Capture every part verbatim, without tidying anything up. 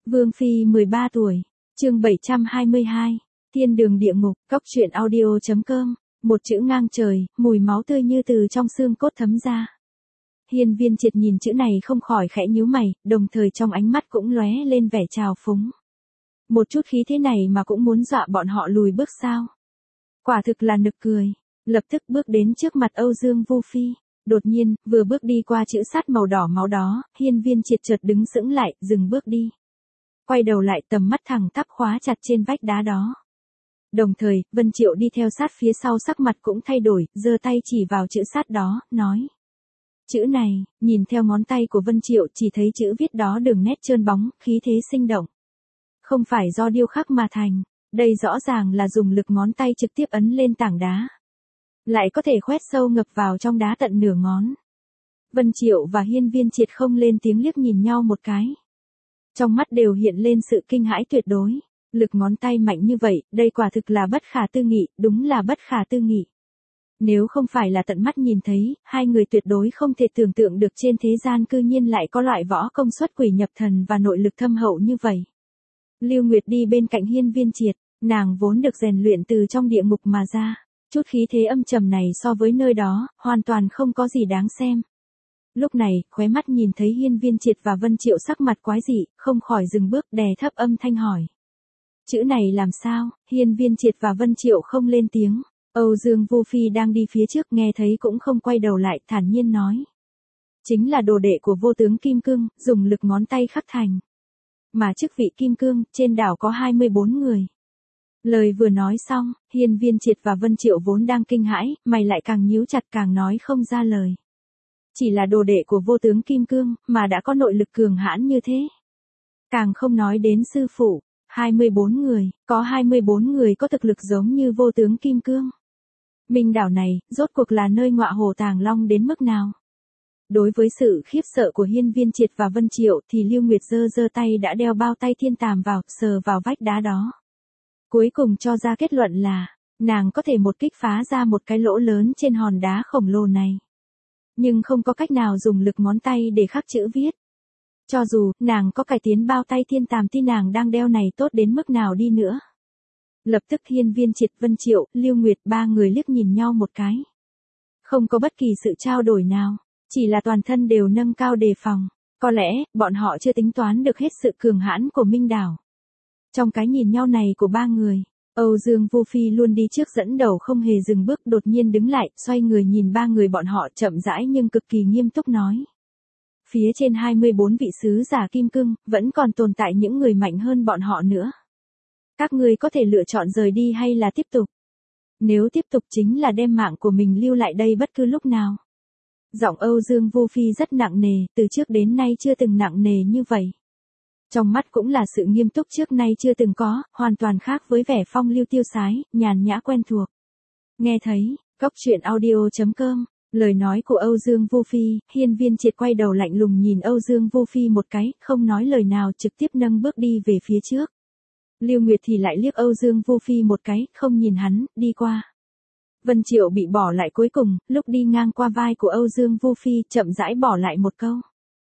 Vương Phi mười ba tuổi, chương bảy trăm hai mươi hai, Thiên đường địa ngục, cốc truyện audio.com, một chữ ngang trời, mùi máu tươi như từ trong xương cốt thấm ra. Hiên Viên Triệt nhìn chữ này không khỏi khẽ nhíu mày, đồng thời trong ánh mắt cũng lóe lên vẻ trào phúng. Một chút khí thế này mà cũng muốn dọa bọn họ lùi bước sao? Quả thực là nực cười, lập tức bước đến trước mặt Âu Dương Vu Phi. Đột nhiên, vừa bước đi qua chữ sắt màu đỏ máu đó, Hiên Viên Triệt chợt đứng sững lại, dừng bước đi. Quay đầu lại tầm mắt thẳng tắp khóa chặt trên vách đá đó. Đồng thời, Vân Triệu đi theo sát phía sau sắc mặt cũng thay đổi, giơ tay chỉ vào chữ sắt đó, nói. Chữ này, nhìn theo ngón tay của Vân Triệu chỉ thấy chữ viết đó đường nét trơn bóng, khí thế sinh động. Không phải do điêu khắc mà thành, đây rõ ràng là dùng lực ngón tay trực tiếp ấn lên tảng đá. Lại có thể khoét sâu ngập vào trong đá tận nửa ngón. Vân Triệu và Hiên Viên Triệt không lên tiếng liếc nhìn nhau một cái. Trong mắt đều hiện lên sự kinh hãi tuyệt đối. Lực ngón tay mạnh như vậy, đây quả thực là bất khả tư nghị, đúng là bất khả tư nghị. Nếu không phải là tận mắt nhìn thấy, hai người tuyệt đối không thể tưởng tượng được trên thế gian cư nhiên lại có loại võ công xuất quỷ nhập thần và nội lực thâm hậu như vậy. Lưu Nguyệt đi bên cạnh Hiên Viên Triệt, nàng vốn được rèn luyện từ trong địa ngục mà ra. Chút khí thế âm trầm này so với nơi đó, hoàn toàn không có gì đáng xem. Lúc này, khóe mắt nhìn thấy Hiên Viên Triệt và Vân Triệu sắc mặt quái dị, không khỏi dừng bước đè thấp âm thanh hỏi. Chữ này làm sao? Hiên Viên Triệt và Vân Triệu không lên tiếng. Âu Dương Vu Phi đang đi phía trước nghe thấy cũng không quay đầu lại, thản nhiên nói. Chính là đồ đệ của vô tướng Kim Cương, dùng lực ngón tay khắc thành. Mà chức vị Kim Cương, trên đảo có hai mươi bốn người. Lời vừa nói xong, Hiên Viên Triệt và Vân Triệu vốn đang kinh hãi, mày lại càng nhíu chặt càng nói không ra lời. Chỉ là đồ đệ của vô tướng Kim Cương, mà đã có nội lực cường hãn như thế. Càng không nói đến sư phụ, hai mươi bốn người, có hai mươi bốn người có thực lực giống như vô tướng Kim Cương. Minh đảo này, rốt cuộc là nơi ngọa hổ tàng long đến mức nào? Đối với sự khiếp sợ của Hiên Viên Triệt và Vân Triệu thì Lưu Nguyệt giơ giơ tay đã đeo bao tay thiên tàm vào, sờ vào vách đá đó. Cuối cùng cho ra kết luận là, nàng có thể một kích phá ra một cái lỗ lớn trên hòn đá khổng lồ này. Nhưng không có cách nào dùng lực ngón tay để khắc chữ viết. Cho dù, nàng có cải tiến bao tay thiên tàm tí nàng đang đeo này tốt đến mức nào đi nữa. Lập tức Hiên Viên Triệt, Vân Triệu, Lưu Nguyệt ba người liếc nhìn nhau một cái. Không có bất kỳ sự trao đổi nào, chỉ là toàn thân đều nâng cao đề phòng. Có lẽ, bọn họ chưa tính toán được hết sự cường hãn của Minh đảo. Trong cái nhìn nhau này của ba người, Âu Dương Vu Phi luôn đi trước dẫn đầu không hề dừng bước, đột nhiên đứng lại, xoay người nhìn ba người bọn họ chậm rãi nhưng cực kỳ nghiêm túc nói. Phía trên hai mươi bốn vị sứ giả Kim Cương, vẫn còn tồn tại những người mạnh hơn bọn họ nữa. Các ngươi có thể lựa chọn rời đi hay là tiếp tục. Nếu tiếp tục chính là đem mạng của mình lưu lại đây bất cứ lúc nào. Giọng Âu Dương Vu Phi rất nặng nề, từ trước đến nay chưa từng nặng nề như vậy. Trong mắt cũng là sự nghiêm túc trước nay chưa từng có, hoàn toàn khác với vẻ phong lưu tiêu sái, nhàn nhã quen thuộc. Nghe thấy, cốc truyện audio.com, lời nói của Âu Dương Vu Phi, Hiên Viên Triệt quay đầu lạnh lùng nhìn Âu Dương Vu Phi một cái, không nói lời nào trực tiếp nâng bước đi về phía trước. Lưu Nguyệt thì lại liếc Âu Dương Vu Phi một cái, không nhìn hắn, đi qua. Vân Triệu bị bỏ lại cuối cùng, lúc đi ngang qua vai của Âu Dương Vu Phi chậm rãi bỏ lại một câu.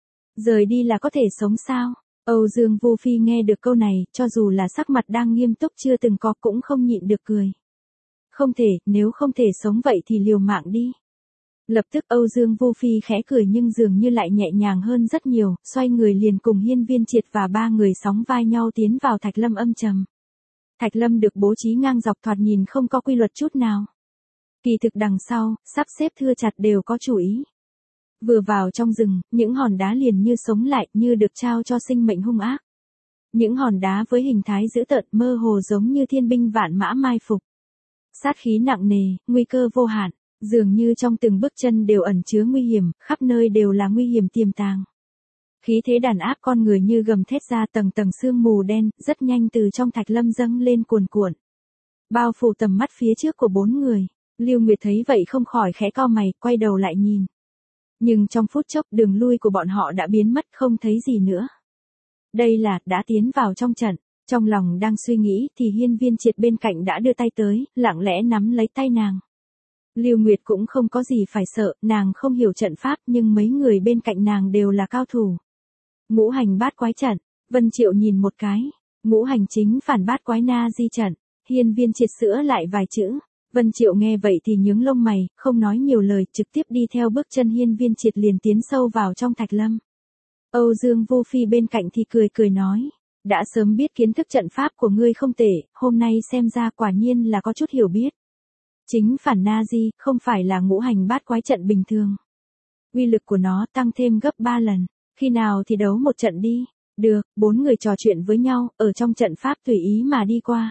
Rời đi là có thể sống sao? Âu Dương Vu Phi nghe được câu này, cho dù là sắc mặt đang nghiêm túc chưa từng có cũng không nhịn được cười. Không thể, nếu không thể sống vậy thì liều mạng đi. Lập tức Âu Dương Vu Phi khẽ cười nhưng dường như lại nhẹ nhàng hơn rất nhiều, xoay người liền cùng Hiên Viên Triệt và ba người sóng vai nhau tiến vào Thạch Lâm âm trầm. Thạch Lâm được bố trí ngang dọc thoạt nhìn không có quy luật chút nào. Kỳ thực đằng sau, sắp xếp thưa chặt đều có chủ ý. Vừa vào trong rừng, những hòn đá liền như sống lại, như được trao cho sinh mệnh hung ác. Những hòn đá với hình thái dữ tợn mơ hồ giống như thiên binh vạn mã mai phục. Sát khí nặng nề, nguy cơ vô hạn, dường như trong từng bước chân đều ẩn chứa nguy hiểm, khắp nơi đều là nguy hiểm tiềm tàng. Khí thế đàn áp con người như gầm thét ra tầng tầng sương mù đen, rất nhanh từ trong Thạch Lâm dâng lên cuồn cuộn. Bao phủ tầm mắt phía trước của bốn người, Lưu Nguyệt thấy vậy không khỏi khẽ cau mày, quay đầu lại nhìn. Nhưng trong phút chốc đường lui của bọn họ đã biến mất không thấy gì nữa. Đây là, đã tiến vào trong trận. Trong lòng đang suy nghĩ thì Hiên Viên Triệt bên cạnh đã đưa tay tới, lặng lẽ nắm lấy tay nàng. Lưu Nguyệt cũng không có gì phải sợ, nàng không hiểu trận pháp nhưng mấy người bên cạnh nàng đều là cao thủ. Ngũ hành bát quái trận, Vân Triệu nhìn một cái, ngũ hành chính phản bát quái na di trận, hiên viên triệt sữa lại vài chữ. Vân Triệu nghe vậy thì nhướng lông mày, không nói nhiều lời, trực tiếp đi theo bước chân hiên viên triệt liền tiến sâu vào trong thạch lâm. Âu Dương Vô Phi bên cạnh thì cười cười nói, đã sớm biết kiến thức trận pháp của ngươi không tệ, hôm nay xem ra quả nhiên là có chút hiểu biết. Chính phản na di, không phải là ngũ hành bát quái trận bình thường. Uy lực của nó tăng thêm gấp ba lần, khi nào thì đấu một trận đi. Được, bốn người trò chuyện với nhau, ở trong trận pháp tùy ý mà đi qua.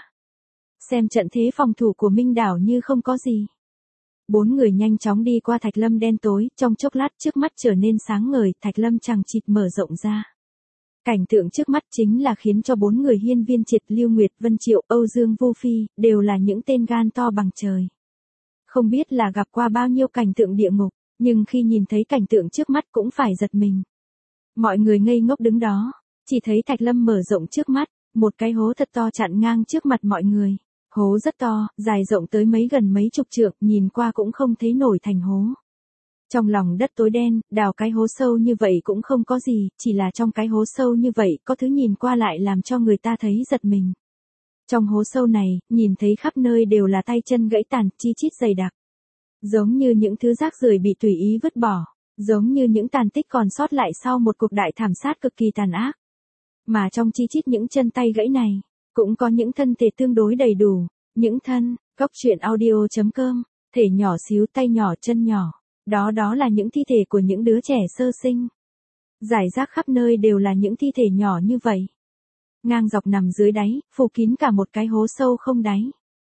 Xem trận thế phòng thủ của Minh Đảo như không có gì. Bốn người nhanh chóng đi qua thạch lâm đen tối, trong chốc lát trước mắt trở nên sáng ngời, thạch lâm chằng chịt mở rộng ra. Cảnh tượng trước mắt chính là khiến cho bốn người hiên viên triệt, Lưu Nguyệt, Vân Triệu, Âu Dương Vô Phi, đều là những tên gan to bằng trời. Không biết là gặp qua bao nhiêu cảnh tượng địa ngục, nhưng khi nhìn thấy cảnh tượng trước mắt cũng phải giật mình. Mọi người ngây ngốc đứng đó, chỉ thấy thạch lâm mở rộng trước mắt, một cái hố thật to chặn ngang trước mặt mọi người. Hố rất to, dài rộng tới mấy gần mấy chục trượng, nhìn qua cũng không thấy nổi thành hố. Trong lòng đất tối đen, đào cái hố sâu như vậy cũng không có gì, chỉ là trong cái hố sâu như vậy, có thứ nhìn qua lại làm cho người ta thấy giật mình. Trong hố sâu này, nhìn thấy khắp nơi đều là tay chân gãy tàn, chi chít dày đặc. Giống như những thứ rác rưởi bị tùy ý vứt bỏ, giống như những tàn tích còn sót lại sau một cuộc đại thảm sát cực kỳ tàn ác. Mà trong chi chít những chân tay gãy này, cũng có những thân thể tương đối đầy đủ, những thân, góc truyện audio chấm com, thể nhỏ xíu, tay nhỏ, chân nhỏ, đó đó là những thi thể của những đứa trẻ sơ sinh. Rải rác khắp nơi đều là những thi thể nhỏ như vậy. Ngang dọc nằm dưới đáy, phủ kín cả một cái hố sâu không đáy.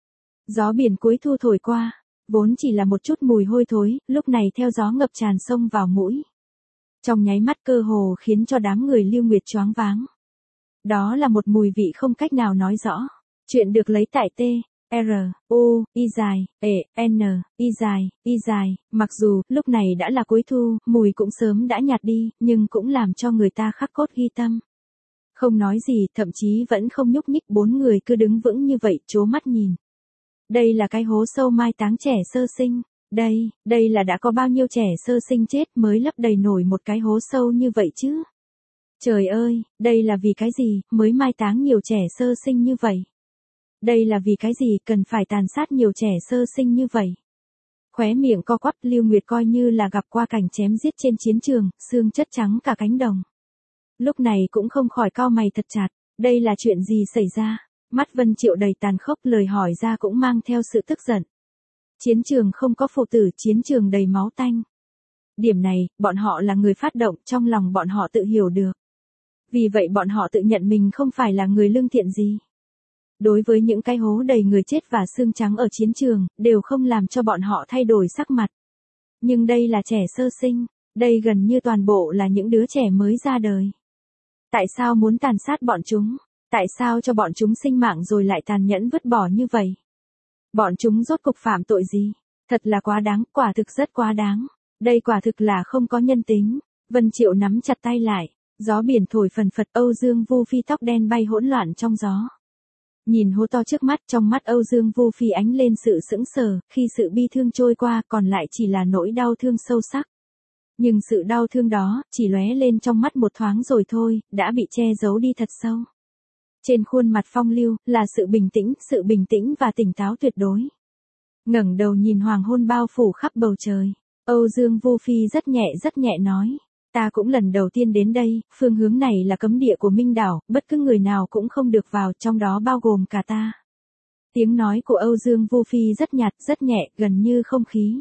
Gió biển cuối thu thổi qua, vốn chỉ là một chút mùi hôi thối, lúc này theo gió ngập tràn sông vào mũi. Trong nháy mắt cơ hồ khiến cho đám người Lưu Nguyệt choáng váng. Đó là một mùi vị không cách nào nói rõ. Chuyện được lấy tại T, R, U, Y dài, E, N, Y dài, Y dài, mặc dù lúc này đã là cuối thu, mùi cũng sớm đã nhạt đi, nhưng cũng làm cho người ta khắc cốt ghi tâm. Không nói gì, thậm chí vẫn không nhúc nhích, bốn người cứ đứng vững như vậy, trố mắt nhìn. Đây là cái hố sâu mai táng trẻ sơ sinh. Đây, đây là đã có bao nhiêu trẻ sơ sinh chết mới lấp đầy nổi một cái hố sâu như vậy chứ? Trời ơi, đây là vì cái gì, mới mai táng nhiều trẻ sơ sinh như vậy? Đây là vì cái gì, cần phải tàn sát nhiều trẻ sơ sinh như vậy? Khóe miệng co quắp, Lưu Nguyệt coi như là gặp qua cảnh chém giết trên chiến trường, xương chất trắng cả cánh đồng. Lúc này cũng không khỏi cau mày thật chặt, đây là chuyện gì xảy ra? Mắt Vân Triệu đầy tàn khốc, lời hỏi ra cũng mang theo sự tức giận. Chiến trường không có phụ tử, chiến trường đầy máu tanh. Điểm này, bọn họ là người phát động, trong lòng bọn họ tự hiểu được. Vì vậy bọn họ tự nhận mình không phải là người lương thiện gì. Đối với những cái hố đầy người chết và xương trắng ở chiến trường, đều không làm cho bọn họ thay đổi sắc mặt. Nhưng đây là trẻ sơ sinh, đây gần như toàn bộ là những đứa trẻ mới ra đời. Tại sao muốn tàn sát bọn chúng? Tại sao cho bọn chúng sinh mạng rồi lại tàn nhẫn vứt bỏ như vậy? Bọn chúng rốt cục phạm tội gì? Thật là quá đáng, quả thực rất quá đáng. Đây quả thực là không có nhân tính. Vân Triệu nắm chặt tay lại, gió biển thổi phần phật, Âu Dương Vô Phi tóc đen bay hỗn loạn trong gió. Nhìn hố to trước mắt, trong mắt Âu Dương Vô Phi ánh lên sự sững sờ, khi sự bi thương trôi qua còn lại chỉ là nỗi đau thương sâu sắc. Nhưng sự đau thương đó, chỉ lóe lên trong mắt một thoáng rồi thôi, đã bị che giấu đi thật sâu. Trên khuôn mặt Phong Lưu, là sự bình tĩnh, sự bình tĩnh và tỉnh táo tuyệt đối. Ngẩng đầu nhìn hoàng hôn bao phủ khắp bầu trời, Âu Dương Vô Phi rất nhẹ rất nhẹ nói. Ta cũng lần đầu tiên đến đây, phương hướng này là cấm địa của Minh Đảo, bất cứ người nào cũng không được vào, trong đó bao gồm cả ta. Tiếng nói của Âu Dương Vô Phi rất nhạt, rất nhẹ, gần như không khí.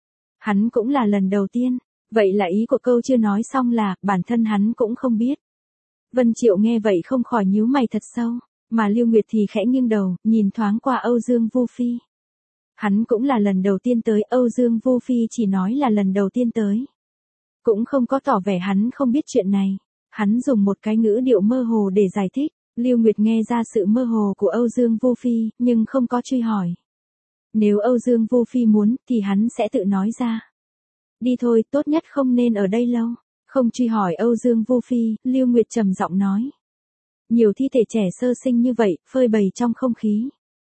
Hắn cũng là lần đầu tiên, vậy là ý của câu chưa nói xong là, bản thân hắn cũng không biết. Vân Triệu nghe vậy không khỏi nhíu mày thật sâu, mà Lưu Nguyệt thì khẽ nghiêng đầu, nhìn thoáng qua Âu Dương Vô Phi. Hắn cũng là lần đầu tiên tới, Âu Dương Vô Phi chỉ nói là lần đầu tiên tới. Cũng không có tỏ vẻ hắn không biết chuyện này. Hắn dùng một cái ngữ điệu mơ hồ để giải thích. Lưu Nguyệt nghe ra sự mơ hồ của Âu Dương Vô Phi, nhưng không có truy hỏi. Nếu Âu Dương Vô Phi muốn, thì hắn sẽ tự nói ra. Đi thôi, tốt nhất không nên ở đây lâu. Không truy hỏi Âu Dương Vô Phi, Lưu Nguyệt trầm giọng nói. Nhiều thi thể trẻ sơ sinh như vậy, phơi bày trong không khí.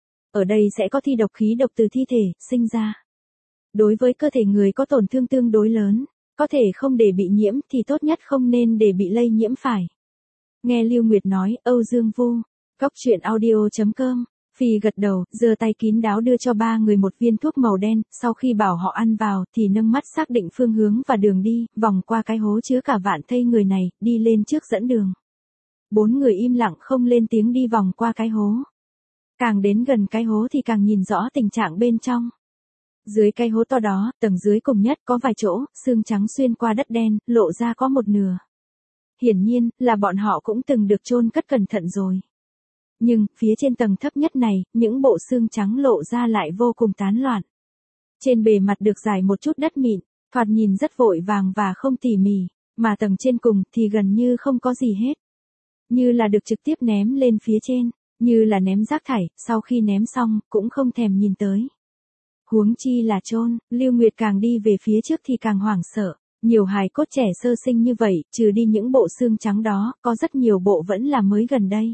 Ở đây sẽ có thi độc, khí độc từ thi thể, sinh ra. Đối với cơ thể người có tổn thương tương đối lớn. Có thể không để bị nhiễm thì tốt nhất không nên để bị lây nhiễm phải. Nghe Lưu Nguyệt nói, Âu Dương Vu, cóc truyện audio chấm com, Phi gật đầu, giơ tay kín đáo đưa cho ba người một viên thuốc màu đen, sau khi bảo họ ăn vào, thì nâng mắt xác định phương hướng và đường đi, vòng qua cái hố chứa cả vạn thây người này, đi lên trước dẫn đường. Bốn người im lặng không lên tiếng đi vòng qua cái hố. Càng đến gần cái hố thì càng nhìn rõ tình trạng bên trong. Dưới cái hố to đó, tầng dưới cùng nhất có vài chỗ, xương trắng xuyên qua đất đen, lộ ra có một nửa. Hiển nhiên, là bọn họ cũng từng được chôn cất cẩn thận rồi. Nhưng, phía trên tầng thấp nhất này, những bộ xương trắng lộ ra lại vô cùng tán loạn. Trên bề mặt được rải một chút đất mịn, thoạt nhìn rất vội vàng và không tỉ mỉ, mà tầng trên cùng thì gần như không có gì hết. Như là được trực tiếp ném lên phía trên, như là ném rác thải, sau khi ném xong, cũng không thèm nhìn tới. Huống chi là chôn, Lưu Nguyệt càng đi về phía trước thì càng hoảng sợ. Nhiều hài cốt trẻ sơ sinh như vậy, trừ đi những bộ xương trắng đó, có rất nhiều bộ vẫn là mới gần đây.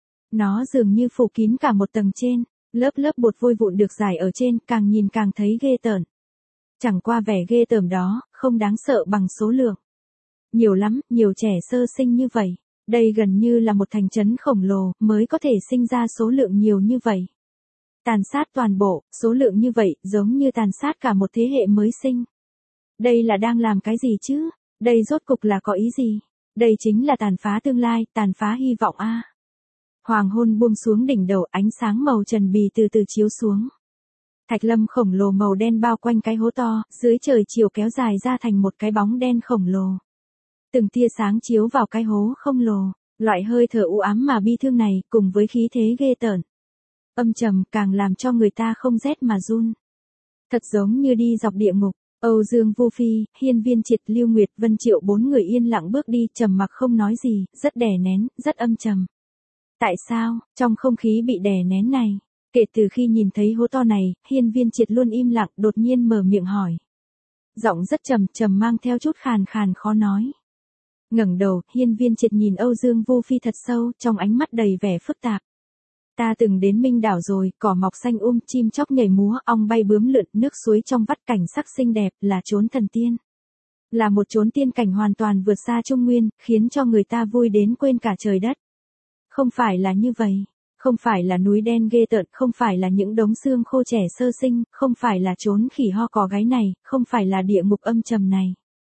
Nó dường như phủ kín cả một tầng trên, lớp lớp bột vôi vụn được rải ở trên, càng nhìn càng thấy ghê tởm. Chẳng qua vẻ ghê tởm đó, không đáng sợ bằng số lượng. Nhiều lắm, nhiều trẻ sơ sinh như vậy. Đây gần như là một thành trấn khổng lồ, mới có thể sinh ra số lượng nhiều như vậy. Tàn sát toàn bộ, số lượng như vậy, giống như tàn sát cả một thế hệ mới sinh. Đây là đang làm cái gì chứ? Đây rốt cục là có ý gì? Đây chính là tàn phá tương lai, tàn phá hy vọng a. À. Hoàng hôn buông xuống đỉnh đầu, ánh sáng màu trần bì từ từ chiếu xuống. Thạch lâm khổng lồ màu đen bao quanh cái hố to, dưới trời chiều kéo dài ra thành một cái bóng đen khổng lồ. Từng tia sáng chiếu vào cái hố không lồ, loại hơi thở u ám mà bi thương này, cùng với khí thế ghê tởm, âm trầm, càng làm cho người ta không rét mà run. Thật giống như đi dọc địa ngục. Âu Dương Vu Phi, Hiên Viên Triệt, Lưu Nguyệt, Vân Triệu bốn người yên lặng bước đi, trầm mặc không nói gì, rất đè nén, rất âm trầm. Tại sao, trong không khí bị đè nén này, kể từ khi nhìn thấy hố to này, Hiên Viên Triệt luôn im lặng, đột nhiên mở miệng hỏi. Giọng rất trầm, trầm mang theo chút khàn khàn khó nói. Ngẩng đầu, Hiên Viên Triệt nhìn Âu Dương Vu Phi thật sâu, trong ánh mắt đầy vẻ phức tạp. Ta từng đến Minh đảo rồi, cỏ mọc xanh um, chim chóc nhảy múa, ong bay bướm lượn, nước suối trong vắt, cảnh sắc xinh đẹp, là chốn thần tiên. Là một chốn tiên cảnh hoàn toàn vượt xa Trung Nguyên, khiến cho người ta vui đến quên cả trời đất. Không phải là như vậy, không phải là núi đen ghê tởm, không phải là những đống xương khô trẻ sơ sinh, không phải là chốn khỉ ho cò gáy này, không phải là địa ngục âm trầm này.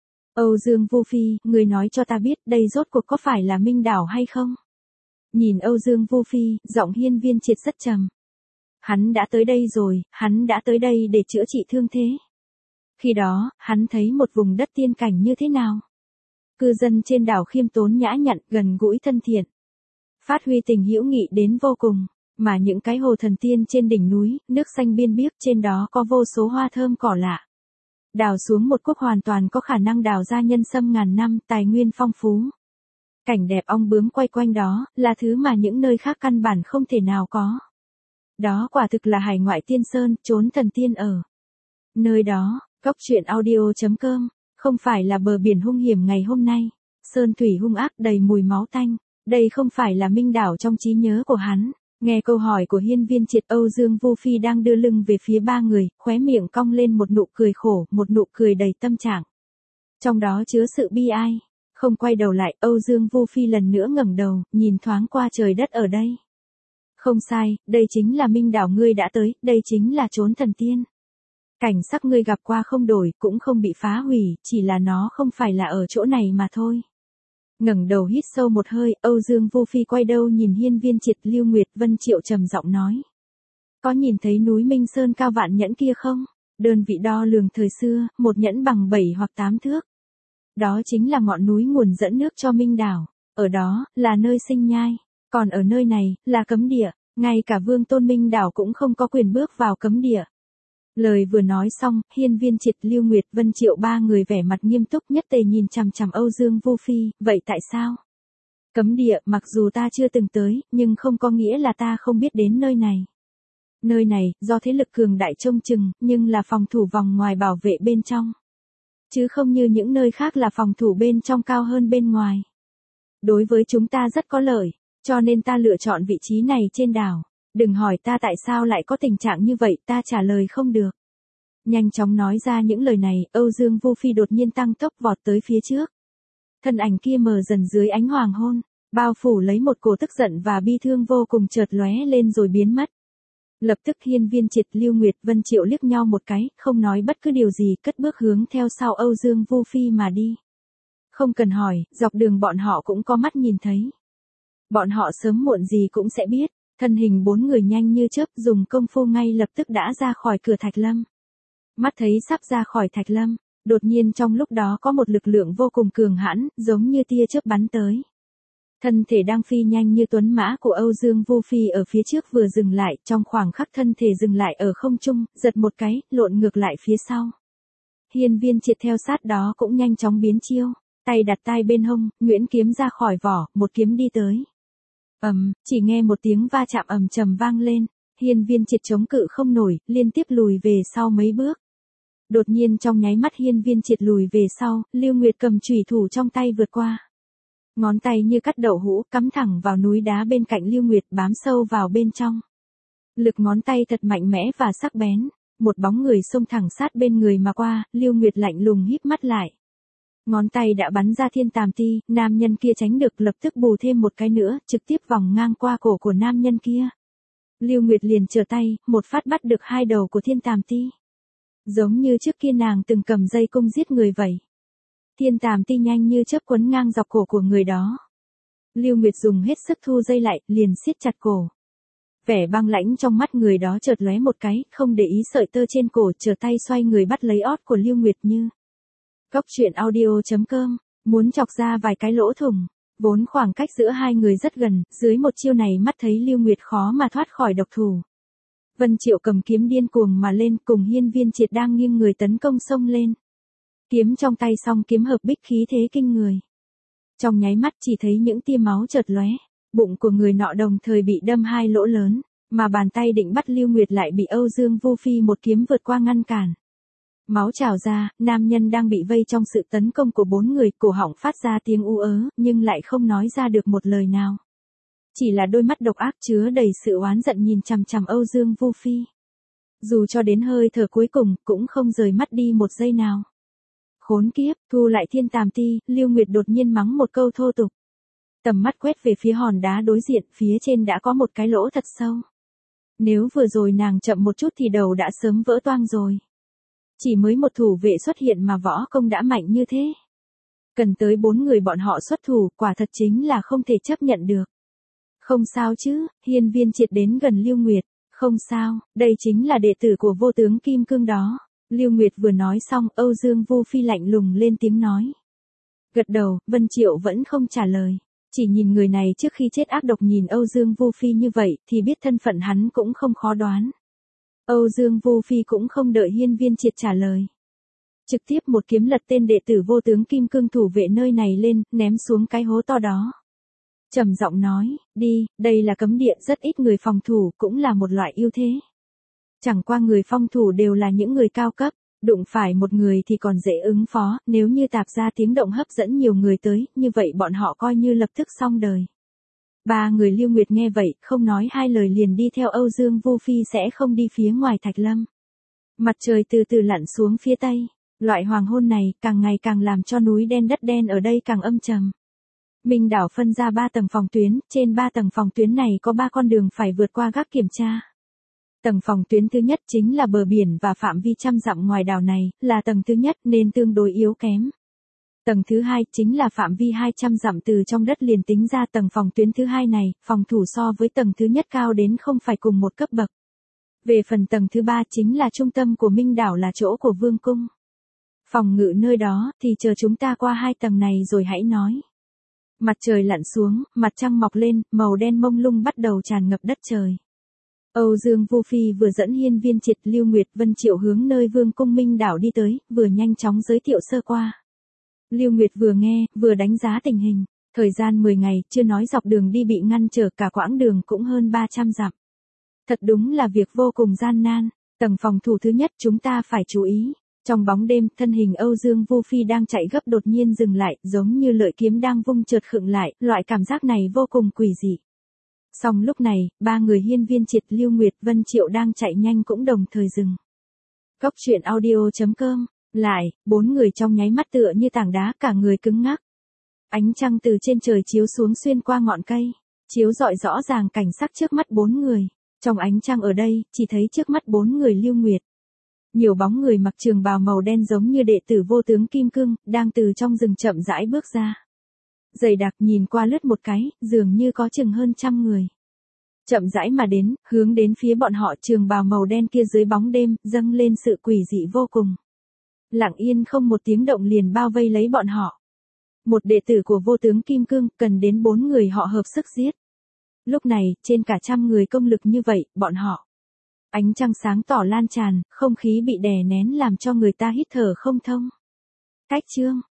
Âu Dương Vu Phi, người nói cho ta biết, đây rốt cuộc có phải là Minh đảo hay không? Nhìn Âu Dương Vu Phi, giọng Hiên Viên Triệt rất trầm. Hắn đã tới đây rồi, hắn đã tới đây để chữa trị thương thế. Khi đó, hắn thấy một vùng đất tiên cảnh như thế nào? Cư dân trên đảo khiêm tốn nhã nhặn, gần gũi thân thiện. Phát huy tình hữu nghị đến vô cùng, mà những cái hồ thần tiên trên đỉnh núi, nước xanh biên biếc, trên đó có vô số hoa thơm cỏ lạ. Đào xuống một cúc hoàn toàn có khả năng đào ra nhân sâm ngàn năm, tài nguyên phong phú. Cảnh đẹp ong bướm quay quanh đó, là thứ mà những nơi khác căn bản không thể nào có. Đó quả thực là hải ngoại tiên sơn, chốn thần tiên ở. Nơi đó, cóc truyện audio chấm com, không phải là bờ biển hung hiểm ngày hôm nay. Sơn thủy hung ác đầy mùi máu tanh. Đây không phải là Minh đảo trong trí nhớ của hắn. Nghe câu hỏi của Hiên Viên Triệt, Âu Dương Vu Phi đang đưa lưng về phía ba người, khóe miệng cong lên một nụ cười khổ, một nụ cười đầy tâm trạng. Trong đó chứa sự bi ai. Không quay đầu lại, Âu Dương Vu Phi lần nữa ngẩng đầu, nhìn thoáng qua trời đất ở đây. Không sai, đây chính là Minh đảo ngươi đã tới, đây chính là chốn thần tiên. Cảnh sắc ngươi gặp qua không đổi, cũng không bị phá hủy, chỉ là nó không phải là ở chỗ này mà thôi. Ngẩng đầu hít sâu một hơi, Âu Dương Vu Phi quay đầu nhìn Hiên Viên Triệt, Lưu Nguyệt, Vân Triệu trầm giọng nói. Có nhìn thấy núi Minh Sơn cao vạn nhẫn kia không? Đơn vị đo lường thời xưa, một nhẫn bằng bảy hoặc tám thước. Đó chính là ngọn núi nguồn dẫn nước cho Minh đảo. Ở đó, là nơi sinh nhai. Còn ở nơi này, là cấm địa. Ngay cả Vương Tôn Minh đảo cũng không có quyền bước vào cấm địa. Lời vừa nói xong, Hiên Viên Triệt, Lưu Nguyệt, Vân Triệu ba người vẻ mặt nghiêm túc nhất tề nhìn chằm chằm Âu Dương Vu Phi, vậy tại sao? Cấm địa, mặc dù ta chưa từng tới, nhưng không có nghĩa là ta không biết đến nơi này. Nơi này, do thế lực cường đại trông chừng, nhưng là phòng thủ vòng ngoài bảo vệ bên trong. Chứ không như những nơi khác là phòng thủ bên trong cao hơn bên ngoài. Đối với chúng ta rất có lợi, cho nên ta lựa chọn vị trí này trên đảo. Đừng hỏi ta tại sao lại có tình trạng như vậy, ta trả lời không được. Nhanh chóng nói ra những lời này, Âu Dương Vu Phi đột nhiên tăng tốc vọt tới phía trước. Thân ảnh kia mờ dần dưới ánh hoàng hôn, bao phủ lấy một cổ tức giận và bi thương vô cùng chợt lóe lên rồi biến mất. Lập tức Hiên Viên Triệt, Lưu Nguyệt, Vân Triệu liếc nhau một cái, không nói bất cứ điều gì, cất bước hướng theo sau Âu Dương Vu Phi mà đi. Không cần hỏi, dọc đường bọn họ cũng có mắt nhìn thấy. Bọn họ sớm muộn gì cũng sẽ biết, thân hình bốn người nhanh như chớp dùng công phu ngay lập tức đã ra khỏi cửa Thạch Lâm. Mắt thấy sắp ra khỏi Thạch Lâm, đột nhiên trong lúc đó có một lực lượng vô cùng cường hãn, giống như tia chớp bắn tới. Thân thể đang phi nhanh như tuấn mã của Âu Dương Vu Phi ở phía trước vừa dừng lại, trong khoảng khắc thân thể dừng lại ở không trung, giật một cái, lộn ngược lại phía sau. Hiên Viên Triệt theo sát đó cũng nhanh chóng biến chiêu, tay đặt tai bên hông, nhuyễn kiếm ra khỏi vỏ, một kiếm đi tới. Ầm, chỉ nghe một tiếng va chạm ầm trầm vang lên, Hiên Viên Triệt chống cự không nổi, liên tiếp lùi về sau mấy bước. Đột nhiên trong nháy mắt Hiên Viên Triệt lùi về sau, Lưu Nguyệt cầm chùy thủ trong tay vượt qua. Ngón tay như cắt đậu hũ cắm thẳng vào núi đá bên cạnh Lưu Nguyệt, bám sâu vào bên trong. Lực ngón tay thật mạnh mẽ và sắc bén, một bóng người xông thẳng sát bên người mà qua, Lưu Nguyệt lạnh lùng híp mắt lại. Ngón tay đã bắn ra thiên tàm ti, nam nhân kia tránh được lập tức bù thêm một cái nữa, trực tiếp vòng ngang qua cổ của nam nhân kia. Lưu Nguyệt liền trở tay, một phát bắt được hai đầu của thiên tàm ti. Giống như trước kia nàng từng cầm dây cung giết người vậy. Thiên tàm ti nhanh như chớp quấn ngang dọc cổ của người đó. Lưu Nguyệt dùng hết sức thu dây lại, liền siết chặt cổ. Vẻ băng lãnh trong mắt người đó chợt lóe một cái, không để ý sợi tơ trên cổ, trở tay xoay người bắt lấy ót của Lưu Nguyệt như. Cốc truyện audio chấm com, muốn chọc ra vài cái lỗ thủng. Vốn khoảng cách giữa hai người rất gần, dưới một chiêu này mắt thấy Lưu Nguyệt khó mà thoát khỏi độc thủ. Vân Triệu cầm kiếm điên cuồng mà lên, cùng Hiên Viên Triệt đang nghiêng người tấn công xông lên. Kiếm trong tay song kiếm hợp bích khí thế kinh người. Trong nháy mắt chỉ thấy những tia máu chợt lóe, bụng của người nọ đồng thời bị đâm hai lỗ lớn, mà bàn tay định bắt Lưu Nguyệt lại bị Âu Dương Vu Phi một kiếm vượt qua ngăn cản. Máu trào ra, nam nhân đang bị vây trong sự tấn công của bốn người, cổ họng phát ra tiếng u ớ, nhưng lại không nói ra được một lời nào. Chỉ là đôi mắt độc ác chứa đầy sự oán giận nhìn chằm chằm Âu Dương Vu Phi. Dù cho đến hơi thở cuối cùng, cũng không rời mắt đi một giây nào. Khốn kiếp, thu lại thiên tàm ti, Lưu Nguyệt đột nhiên mắng một câu thô tục. Tầm mắt quét về phía hòn đá đối diện, phía trên đã có một cái lỗ thật sâu. Nếu vừa rồi nàng chậm một chút thì đầu đã sớm vỡ toang rồi. Chỉ mới một thủ vệ xuất hiện mà võ công đã mạnh như thế. Cần tới bốn người bọn họ xuất thủ, quả thật chính là không thể chấp nhận được. Không sao chứ, Hiên Viên Triệt đến gần Lưu Nguyệt. Không sao, đây chính là đệ tử của vô tướng Kim Cương đó. Lưu Nguyệt vừa nói xong, Âu Dương Vu Phi lạnh lùng lên tiếng nói. Gật đầu, Vân Triệu vẫn không trả lời. Chỉ nhìn người này trước khi chết ác độc nhìn Âu Dương Vu Phi như vậy, thì biết thân phận hắn cũng không khó đoán. Âu Dương Vu Phi cũng không đợi Hiên Viên Triệt trả lời. Trực tiếp một kiếm lật tên đệ tử vô tướng Kim Cương thủ vệ nơi này lên, ném xuống cái hố to đó. Trầm giọng nói, đi, đây là cấm địa, rất ít người phòng thủ, cũng là một loại ưu thế. Chẳng qua người phòng thủ đều là những người cao cấp, đụng phải một người thì còn dễ ứng phó, nếu như tạp ra tiếng động hấp dẫn nhiều người tới, như vậy bọn họ coi như lập tức xong đời. Ba người Lưu Nguyệt nghe vậy, không nói hai lời liền đi theo Âu Dương Vu Phi sẽ không đi phía ngoài Thạch Lâm. Mặt trời từ từ lặn xuống phía tây, loại hoàng hôn này càng ngày càng làm cho núi đen đất đen ở đây càng âm trầm. Minh đảo phân ra ba tầng phòng tuyến, trên ba tầng phòng tuyến này có ba con đường phải vượt qua gác kiểm tra. Tầng phòng tuyến thứ nhất chính là bờ biển và phạm vi trăm dặm ngoài đảo này, là tầng thứ nhất nên tương đối yếu kém. Tầng thứ hai chính là phạm vi hai trăm dặm từ trong đất liền tính ra tầng phòng tuyến thứ hai này, phòng thủ so với tầng thứ nhất cao đến không phải cùng một cấp bậc. Về phần tầng thứ ba chính là trung tâm của Minh đảo là chỗ của Vương cung. Phòng ngự nơi đó thì chờ chúng ta qua hai tầng này rồi hãy nói. Mặt trời lặn xuống, mặt trăng mọc lên, màu đen mông lung bắt đầu tràn ngập đất trời. Âu Dương Vu Phi vừa dẫn Hiên Viên Triệt, Lưu Nguyệt, Vân Triệu hướng nơi Vương cung Minh đảo đi tới, vừa nhanh chóng giới thiệu sơ qua. Lưu Nguyệt vừa nghe, vừa đánh giá tình hình. Thời gian mười ngày, chưa nói dọc đường đi bị ngăn trở, cả quãng đường cũng hơn ba trăm dặm. Thật đúng là việc vô cùng gian nan. Tầng phòng thủ thứ nhất chúng ta phải chú ý. Trong bóng đêm, thân hình Âu Dương Vu Phi đang chạy gấp đột nhiên dừng lại, giống như lợi kiếm đang vung chợt khựng lại, loại cảm giác này vô cùng quỷ dị. Song lúc này, ba người Hiên Viên Triệt, Lưu Nguyệt, Vân Triệu đang chạy nhanh cũng đồng thời dừng. Cốc truyện audio chấm com. Lại, bốn người trong nháy mắt tựa như tảng đá, cả người cứng ngắc. Ánh trăng từ trên trời chiếu xuống xuyên qua ngọn cây, chiếu rọi rõ ràng cảnh sắc trước mắt bốn người. Trong ánh trăng ở đây, chỉ thấy trước mắt bốn người Lưu Nguyệt. Nhiều bóng người mặc trường bào màu đen giống như đệ tử vô tướng Kim Cương, đang từ trong rừng chậm rãi bước ra. Dày đặc nhìn qua lướt một cái, dường như có chừng hơn trăm người. Chậm rãi mà đến, hướng đến phía bọn họ, trường bào màu đen kia dưới bóng đêm, dâng lên sự quỷ dị vô cùng. Lặng yên không một tiếng động liền bao vây lấy bọn họ. Một đệ tử của vô tướng Kim Cương, cần đến bốn người họ hợp sức giết. Lúc này, trên cả trăm người công lực như vậy, bọn họ. Ánh trăng sáng tỏ lan tràn, không khí bị đè nén làm cho người ta hít thở không thông. Cách chương